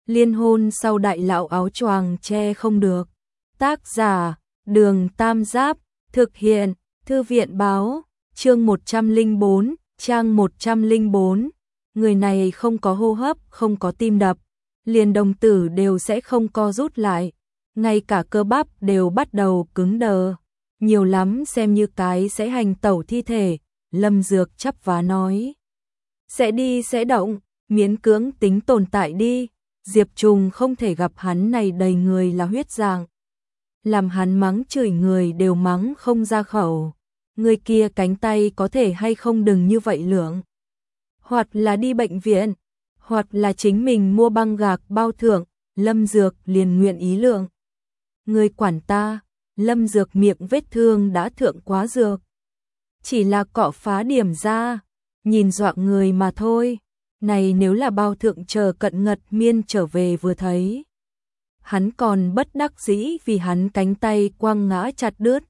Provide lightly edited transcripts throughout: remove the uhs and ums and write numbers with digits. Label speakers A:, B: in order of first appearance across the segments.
A: Liên hôn sau đại lão áo choàng che không được. Tác giả, Đường Tam Giáp, thực hiện, Thư viện báo, chương 104, trang 104. Người này không có hô hấp, không có tim đập, liền đồng tử đều sẽ không co rút lại, ngay cả cơ bắp đều bắt đầu cứng đờ. Nhiều lắm xem như cái sẽ hành tẩu thi thể, Lâm Dược chắp vá nói. Sẽ đi sẽ động, miễn cưỡng tính tồn tại đi. Diệp Trùng không thể gặp hắn này đầy người là huyết dạng. Làm hắn mắng chửi người đều mắng không ra khẩu. Người kia cánh tay có thể hay không đừng như vậy lượng. Hoặc là đi bệnh viện, hoặc là chính mình mua băng gạc bao thưởng, Lâm Dược liền nguyện ý lượng. Người quản ta, Lâm Dược miệng vết thương đã thượng quá dược. Chỉ là cọ phá điểm ra, nhìn dọa người mà thôi. Này nếu là bao thượng chờ Cận Ngật Miên trở về vừa thấy. Hắn còn bất đắc dĩ vì hắn cánh tay quăng ngã chặt đứt.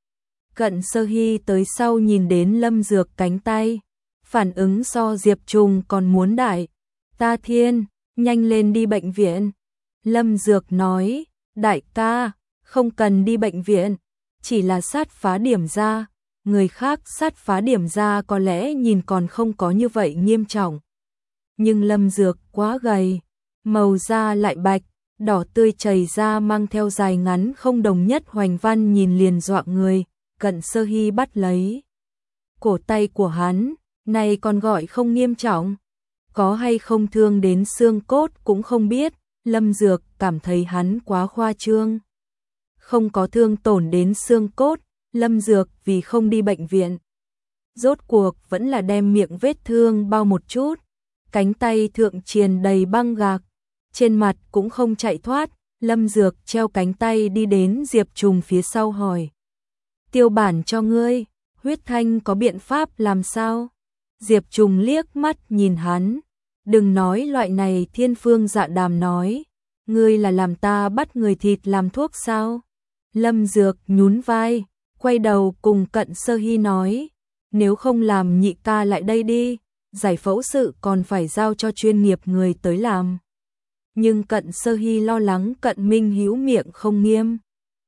A: Cận Sơ Hy tới sau nhìn đến Lâm Dược cánh tay, phản ứng so Diệp Trùng còn muốn đại. Ta thiên, nhanh lên đi bệnh viện. Lâm Dược nói, đại ca, không cần đi bệnh viện, chỉ là sát phá điểm ra. Người khác sát phá điểm ra có lẽ nhìn còn không có như vậy nghiêm trọng. Nhưng Lâm Dược quá gầy, màu da lại bạch, đỏ tươi chảy ra mang theo dài ngắn không đồng nhất hoành văn nhìn liền dọa người. Cận Sơ Hy bắt lấy cổ tay của hắn, này còn gọi không nghiêm trọng, có hay không thương đến xương cốt cũng không biết. Lâm Dược cảm thấy hắn quá khoa trương. Không có thương tổn đến xương cốt, Lâm Dược vì không đi bệnh viện, rốt cuộc vẫn là đem miệng vết thương bao một chút. Cánh tay thượng triền đầy băng gạc, trên mặt cũng không chạy thoát. Lâm Dược treo cánh tay đi đến Diệp Trùng phía sau hỏi. Tiêu bản cho ngươi, huyết thanh có biện pháp làm sao? Diệp Trùng liếc mắt nhìn hắn. Đừng nói loại này thiên phương dạ đàm nói. Ngươi là làm ta bắt người thịt làm thuốc sao? Lâm Dược nhún vai, quay đầu cùng Cận Sơ Hy nói. Nếu không làm nhị ca lại đây đi. Giải phẫu sự còn phải giao cho chuyên nghiệp người tới làm. Nhưng Cận Sơ Hy lo lắng Cận Minh Hữu miệng không nghiêm.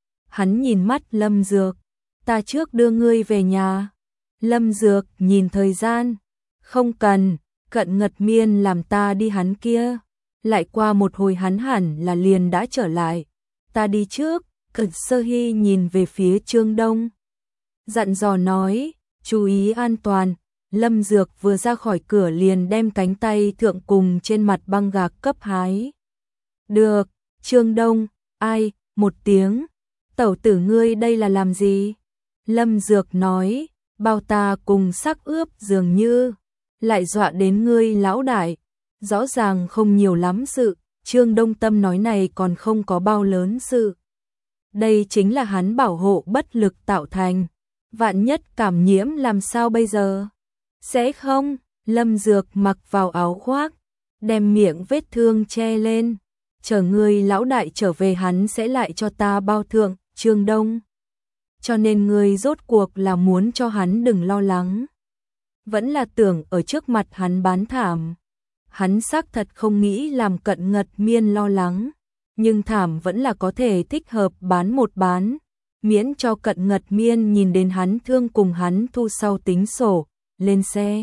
A: Hắn nhìn mắt Lâm Dược. Ta trước đưa ngươi về nhà. Lâm Dược nhìn thời gian. Không cần, Cận Ngật Miên làm ta đi hắn kia. Lại qua một hồi hắn hẳn là liền đã trở lại. Ta đi trước. Cận Sơ Hy nhìn về phía Trương Đông, dặn dò nói, chú ý an toàn. Lâm Dược vừa ra khỏi cửa liền đem cánh tay thượng cùng trên mặt băng gạc cấp hái. Được, Trương Đông, ai, một tiếng. Tẩu tử ngươi đây là làm gì? Lâm Dược nói, bao ta cùng sắc ướp dường như, lại dọa đến ngươi lão đại. Rõ ràng không nhiều lắm sự, Trương Đông tâm nói này còn không có bao lớn sự. Đây chính là hắn bảo hộ bất lực tạo thành. Vạn nhất cảm nhiễm làm sao bây giờ? Sẽ không, Lâm Dược mặc vào áo khoác, đem miệng vết thương che lên. Chờ ngươi lão đại trở về hắn sẽ lại cho ta bao thượng, Trương Đông. Cho nên ngươi rốt cuộc là muốn cho hắn đừng lo lắng. Vẫn là tưởng ở trước mặt hắn bán thảm. Hắn xác thật không nghĩ làm Cận Ngật Miên lo lắng. Nhưng thảm vẫn là có thể thích hợp bán một bán. Miễn cho Cận Ngật Miên nhìn đến hắn thương cùng hắn thu sau tính sổ. Lên xe.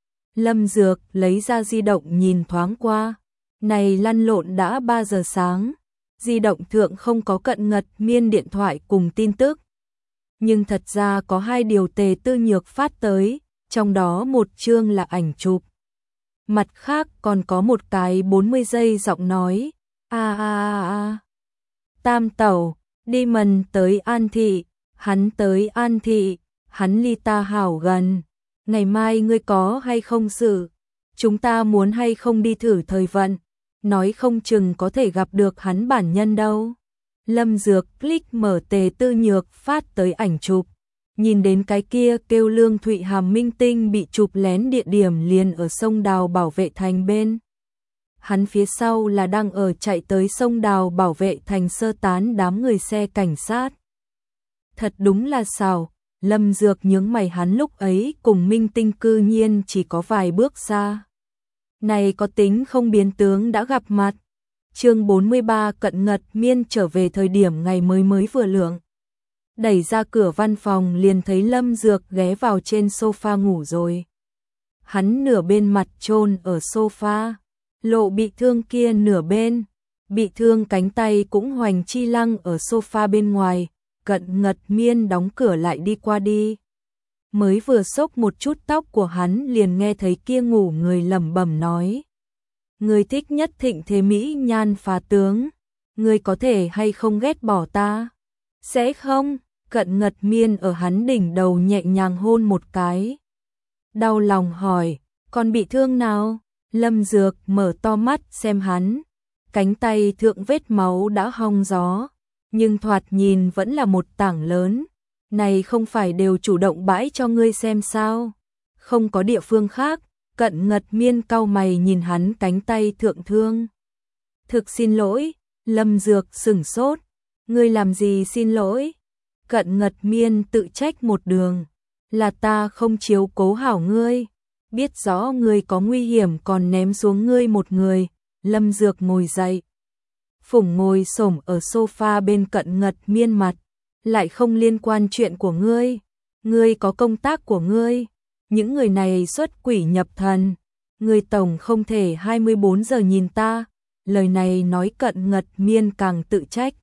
A: Lâm Dược lấy ra di động nhìn thoáng qua. Này lăn lộn đã 3 giờ sáng. Di động thượng không có Cận Ngật Miên điện thoại cùng tin tức. Nhưng thật ra có 2 điều Tề Tư Nhược phát tới. Trong đó một chương là ảnh chụp. Mặt khác còn có một cái 40 giây giọng nói. Tam tẩu, đi mần tới An Thị. Hắn tới An Thị. Hắn ly ta hảo gần. Ngày mai ngươi có hay không sự? Chúng ta muốn hay không đi thử thời vận? Nói không chừng có thể gặp được hắn bản nhân đâu. Lâm Dược click mở Tề Tư Nhược phát tới ảnh chụp. Nhìn đến cái kia kêu Lương Thụy Hàm minh tinh bị chụp lén địa điểm liền ở sông Đào Bảo Vệ Thành bên. Hắn phía sau là đang ở chạy tới sông Đào Bảo Vệ Thành sơ tán đám người xe cảnh sát. Thật đúng là xảo. Lâm Dược nhướng mày, hắn lúc ấy cùng minh tinh cư nhiên chỉ có vài bước xa. Này có tính không biến tướng đã gặp mặt. Chương 43 Cận Ngật Miên trở về thời điểm ngày mới vừa lượng. Đẩy ra cửa văn phòng liền thấy Lâm Dược ghé vào trên sofa ngủ rồi. Hắn nửa bên mặt chôn ở sofa, lộ bị thương kia nửa bên, bị thương cánh tay cũng hoành chi lăng ở sofa bên ngoài. Cận Ngật Miên đóng cửa lại đi qua đi. Mới vừa xốc một chút tóc của hắn liền nghe thấy kia ngủ người lẩm bẩm nói: "Ngươi thích nhất thịnh thế mỹ nhan phá tướng, ngươi có thể hay không ghét bỏ ta?" "Sẽ không." Cận Ngật Miên ở hắn đỉnh đầu nhẹ nhàng hôn một cái. Đau lòng hỏi: "Còn bị thương nào?" Lâm Dược mở to mắt xem hắn, cánh tay thượng vết máu đã hong gió, nhưng thoạt nhìn vẫn là một tảng lớn. "Này không phải đều chủ động bãi cho ngươi xem sao? Không có địa phương khác." Cận Ngật Miên cau mày nhìn hắn cánh tay thượng thương. "Thực xin lỗi." Lâm Dược sửng sốt. "Ngươi làm gì xin lỗi?" Cận Ngật Miên tự trách một đường. "Là ta không chiếu cố hảo ngươi, biết rõ ngươi có nguy hiểm còn ném xuống ngươi một người." Lâm Dược ngồi dậy, phủng ngồi xổm ở sofa bên Cận Ngật Miên mặt. "Lại không liên quan chuyện của ngươi, ngươi có công tác của ngươi, những người này xuất quỷ nhập thần, ngươi tổng không thể 24 giờ nhìn ta." Lời này nói Cận Ngật Miên càng tự trách.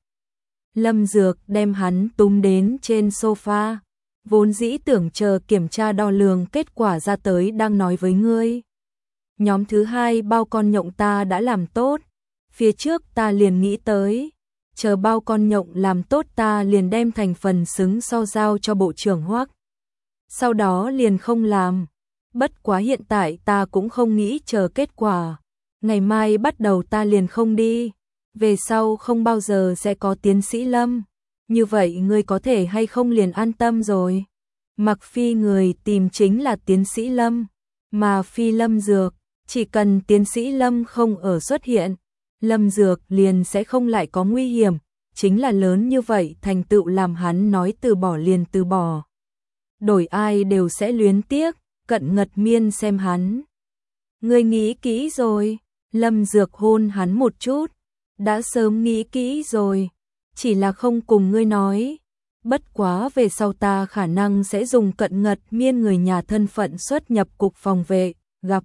A: Lâm Dược đem hắn túm đến trên sofa, vốn dĩ tưởng chờ kiểm tra đo lường kết quả ra tới đang nói với ngươi. Nhóm thứ 2 bao con nhộng ta đã làm tốt, phía trước ta liền nghĩ tới, chờ bao con nhộng làm tốt ta liền đem thành phần xứng so giao cho bộ trưởng Hoắc. Sau đó liền không làm. Bất quá hiện tại ta cũng không nghĩ chờ kết quả. Ngày mai bắt đầu ta liền không đi. Về sau không bao giờ sẽ có tiến sĩ Lâm. Như vậy ngươi có thể hay không liền an tâm rồi. Mặc phi người tìm chính là tiến sĩ Lâm, mà phi Lâm Dược. Chỉ cần tiến sĩ Lâm không ở xuất hiện, Lâm Dược liền sẽ không lại có nguy hiểm. Chính là lớn như vậy thành tựu làm hắn nói từ bỏ liền từ bỏ. Đổi ai đều sẽ luyến tiếc. Cận Ngật Miên xem hắn. "Ngươi nghĩ kỹ rồi?" Lâm Dược hôn hắn một chút. "Đã sớm nghĩ kỹ rồi, chỉ là không cùng ngươi nói. Bất quá về sau ta khả năng sẽ dùng Cận Ngật Miên người nhà thân phận xuất nhập cục phòng vệ, gặp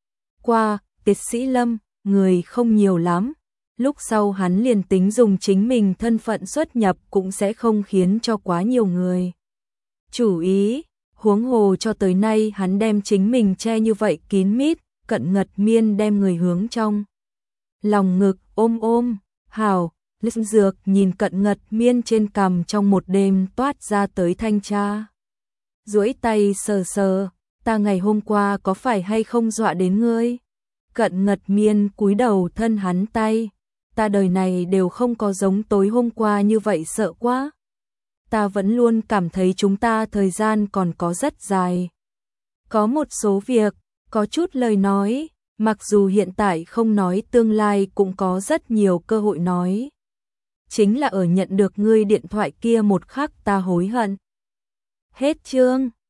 A: qua tiến sĩ Lâm, người không nhiều lắm. Lúc sau hắn liền tính dùng chính mình thân phận xuất nhập cũng sẽ không khiến cho quá nhiều người chú ý. Huống hồ cho tới nay hắn đem chính mình che như vậy kín mít." Cận Ngật Miên đem người hướng trong lòng ngực ôm. "Hảo." Lâm Dược nhìn Cận Ngật Miên trên cằm trong một đêm toát ra tới thanh tra, duỗi tay sờ sờ. "Ta ngày hôm qua có phải hay không dọa đến ngươi?" Cận Ngật Miên cúi đầu thân hắn tay. "Ta đời này đều không có giống tối hôm qua như vậy sợ quá. Ta vẫn luôn cảm thấy chúng ta thời gian còn có rất dài. Có một số việc, có chút lời nói, mặc dù hiện tại không nói tương lai cũng có rất nhiều cơ hội nói. Chính là ở nhận được ngươi điện thoại kia một khắc ta hối hận." Hết chương.